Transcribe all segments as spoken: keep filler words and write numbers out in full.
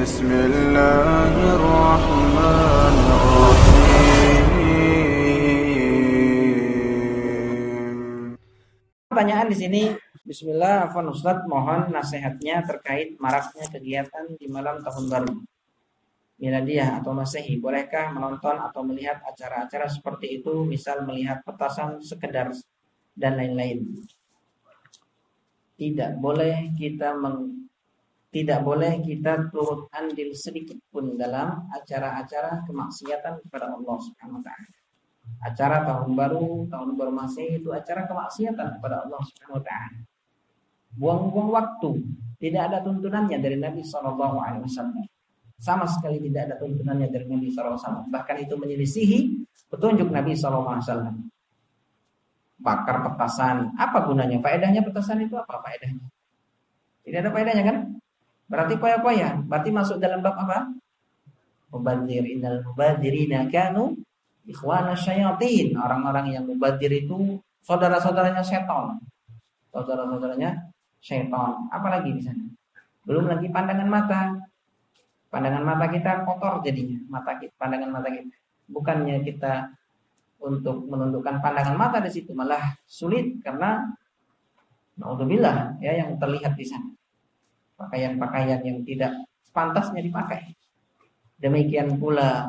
بسم الله الرحمن الرحيم. Pertanyaan di sini, Bismillah, Afwan Ustaz, mohon nasihatnya terkait maraknya kegiatan di malam tahun baru Miladiah atau Masehi. Bolehkah menonton atau melihat acara-acara seperti itu, misal melihat petasan sekedar dan lain-lain? Tidak boleh kita meng, tidak boleh kita turut andil sedikit pun dalam acara-acara kemaksiatan kepada Allah Subhanahu wa taala. Acara tahun baru, tahun baru Masehi itu acara kemaksiatan kepada Allah Subhanahu wa taala. Buang-buang waktu, tidak ada tuntunannya dari Nabi sallallahu alaihi wasallam. Sama sekali tidak ada tuntunannya dari Nabi sallallahu alaihi wasallam. Bahkan itu menyelisihi petunjuk Nabi sallallahu alaihi wasallam. Bakar petasan, apa gunanya? Faedahnya petasan itu apa faedahnya? Tidak ada faedahnya kan? Berarti poya-poya, berarti masuk dalam bab apa? Mubadzir, innal mubadzirina kanu ikhwana syayatin. Orang-orang yang mubadzir itu saudara-saudaranya setan. Saudara-saudaranya setan. Apalagi di sana? Belum lagi pandangan mata. Pandangan mata kita kotor jadinya, mata kita, pandangan mata kita. Bukannya kita untuk menundukkan pandangan mata di situ, malah sulit karena naudzubillah ya yang terlihat di sana. Pakaian-pakaian yang tidak pantasnya dipakai. Demikian pula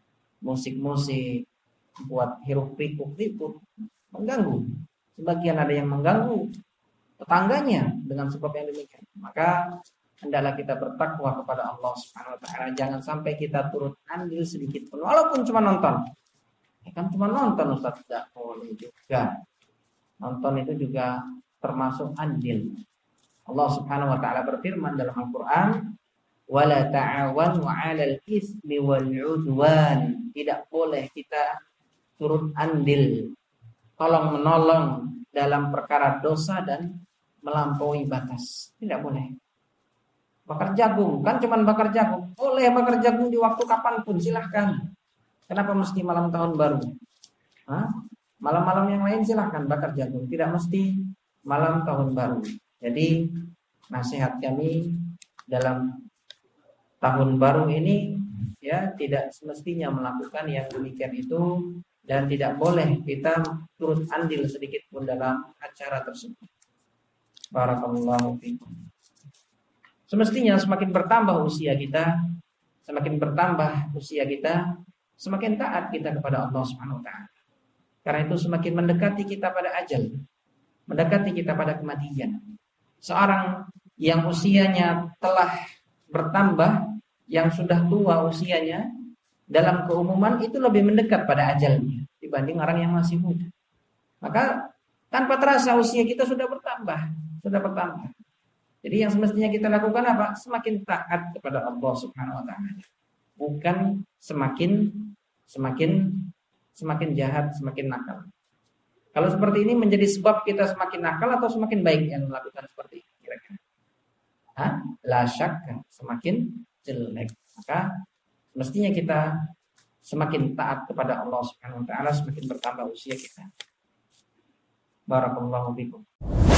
musik-musik buat hiruk pikuk itu mengganggu. Sebagian ada yang mengganggu tetangganya dengan sebab yang demikian. Maka hendaklah kita bertakwa kepada Allah Subhanahu wa taala. Jangan sampai kita turut andil sedikit pun walaupun cuma nonton. Ya kan cuma nonton Ustaz, tidak boleh juga. Nonton itu juga termasuk andil. Allah Subhanahu wa taala berfirman dalam Al-Qur'an, "Wala ta'awanu 'alal itsmi wal 'udwan." Tidak boleh kita turut andil, tolong menolong dalam perkara dosa dan melampaui batas. Tidak boleh. Bakar jagung, kan cuma bakar jagung. Boleh bakar jagung di waktu kapanpun, silahkan. Kenapa mesti malam tahun baru? Hah? Malam-malam yang lain silahkan bakar jagung. Tidak mesti malam tahun baru. Jadi nasihat kami dalam tahun baru ini ya tidak semestinya melakukan yang demikian itu dan tidak boleh kita turut andil sedikit pun dalam acara tersebut. Barakallahu fikum. Semestinya semakin bertambah usia kita, semakin bertambah usia kita, semakin taat kita kepada Allah Subhanahu wa taala. Karena itu semakin mendekati kita pada ajal, mendekati kita pada kematian. Seorang yang usianya telah bertambah, yang sudah tua usianya, dalam keumuman itu lebih mendekat pada ajalnya dibanding orang yang masih muda. Maka tanpa terasa usia kita sudah bertambah, sudah bertambah. Jadi yang semestinya kita lakukan apa? Semakin taat kepada Allah Subhanahu wa taala. Bukan semakin semakin semakin jahat, semakin nakal. Kalau seperti ini menjadi sebab kita semakin nakal atau semakin baik yang melakukan seperti ini kira-kira? Hah? La syakka, semakin jelek. Maka mestinya kita semakin taat kepada Allah Subhanahu wa taala, semakin bertambah usia kita. Barakallahu fikum.